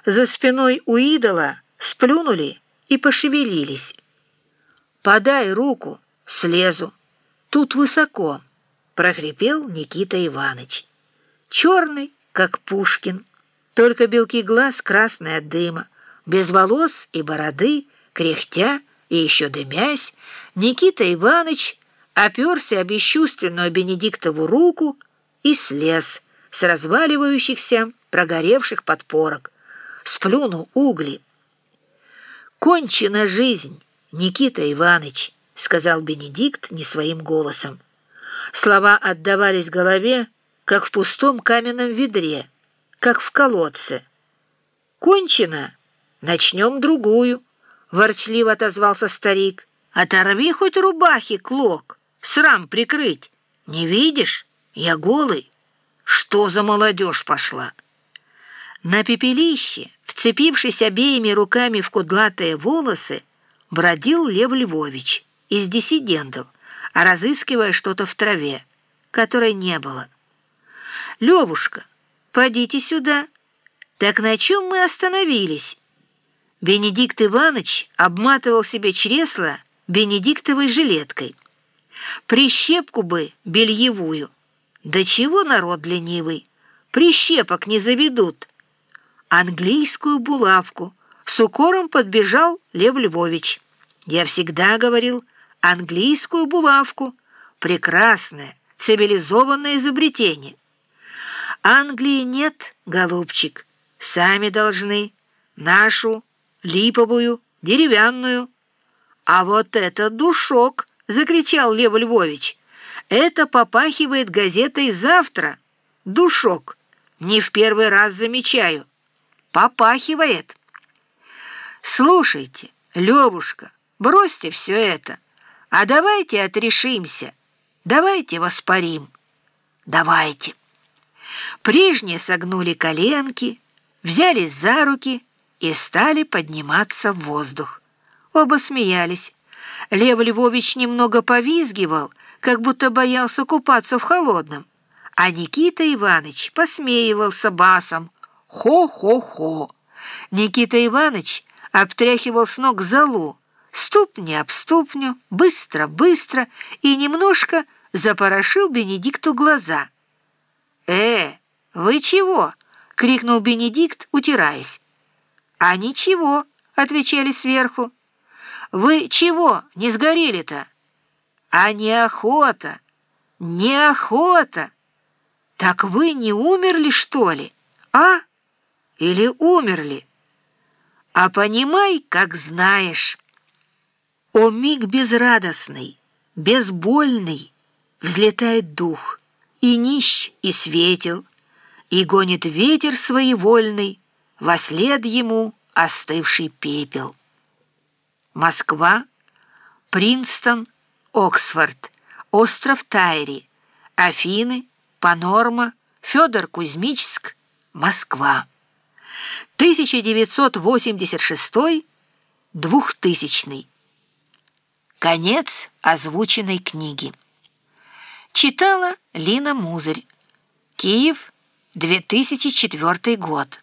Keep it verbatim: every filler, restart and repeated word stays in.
За спиной у идола сплюнули и пошевелились. «Подай руку, слезу. Тут высоко», — прохрипел Никита Иваныч. Черный, как Пушкин, только белки глаз красные от дыма, без волос и бороды, кряхтя и еще дымясь, Никита Иваныч оперся об бесчувственную Бенедиктову руку и слез с разваливающихся, прогоревших подпорок, сплюнул угли. «Кончена жизнь, Никита Иваныч», — сказал Бенедикт не своим голосом. Слова отдавались голове, как в пустом каменном ведре, как в колодце. «Кончено? Начнем другую», — ворчливо отозвался старик. «Оторви хоть рубахи клок, срам прикрыть. Не видишь? Я голый. Что за молодежь пошла?» На пепелище, вцепившись обеими руками в кудлатые волосы, бродил Лев Львович из диссидентов, разыскивая что-то в траве, которой не было. «Левушка, подите сюда. Так на чем мы остановились?» Бенедикт Иваныч обматывал себе чресло бенедиктовой жилеткой. «Прищепку бы бельевую. Да чего народ ленивый? Прищепок не заведут». «Английскую булавку», — с укором подбежал Лев Львович. «Я всегда говорил, английскую булавку. Прекрасное, цивилизованное изобретение». «Англии нет, голубчик. Сами должны. Нашу, липовую, деревянную». «А вот это душок!» — закричал Лев Львович. «Это попахивает газетой «Завтра». Душок. Не в первый раз замечаю. Попахивает». «Слушайте, Левушка, бросьте все это, а давайте отрешимся, давайте воспарим, давайте». Прежние согнули коленки, взялись за руки и стали подниматься в воздух. Оба смеялись. Лев Львович немного повизгивал, как будто боялся купаться в холодном, а Никита Иваныч посмеивался басом: «Хо-хо-хо». Никита Иваныч обтряхивал с ног золу, ступни об ступню, быстро-быстро, и немножко запорошил Бенедикту глаза. «Э, вы чего?» — крикнул Бенедикт, утираясь. «А ничего», — отвечали сверху. «Вы чего не сгорели-то?» «А неохота, неохота». «Так вы не умерли, что ли? А? Или умерли? А понимай, как знаешь». О миг безрадостный, безбольный, взлетает дух, и нищ, и светел, и гонит ветер своевольный, вослед ему остывший пепел. Москва, Принстон, Оксфорд, остров Тайри, Афины, Панорма, Федор Кузьмичск, Москва. тысяча девятьсот восемьдесят шестой — двухтысячный. Конец озвученной книги. Читала Лина Музырь. Киев, две тысячи четвёртый год.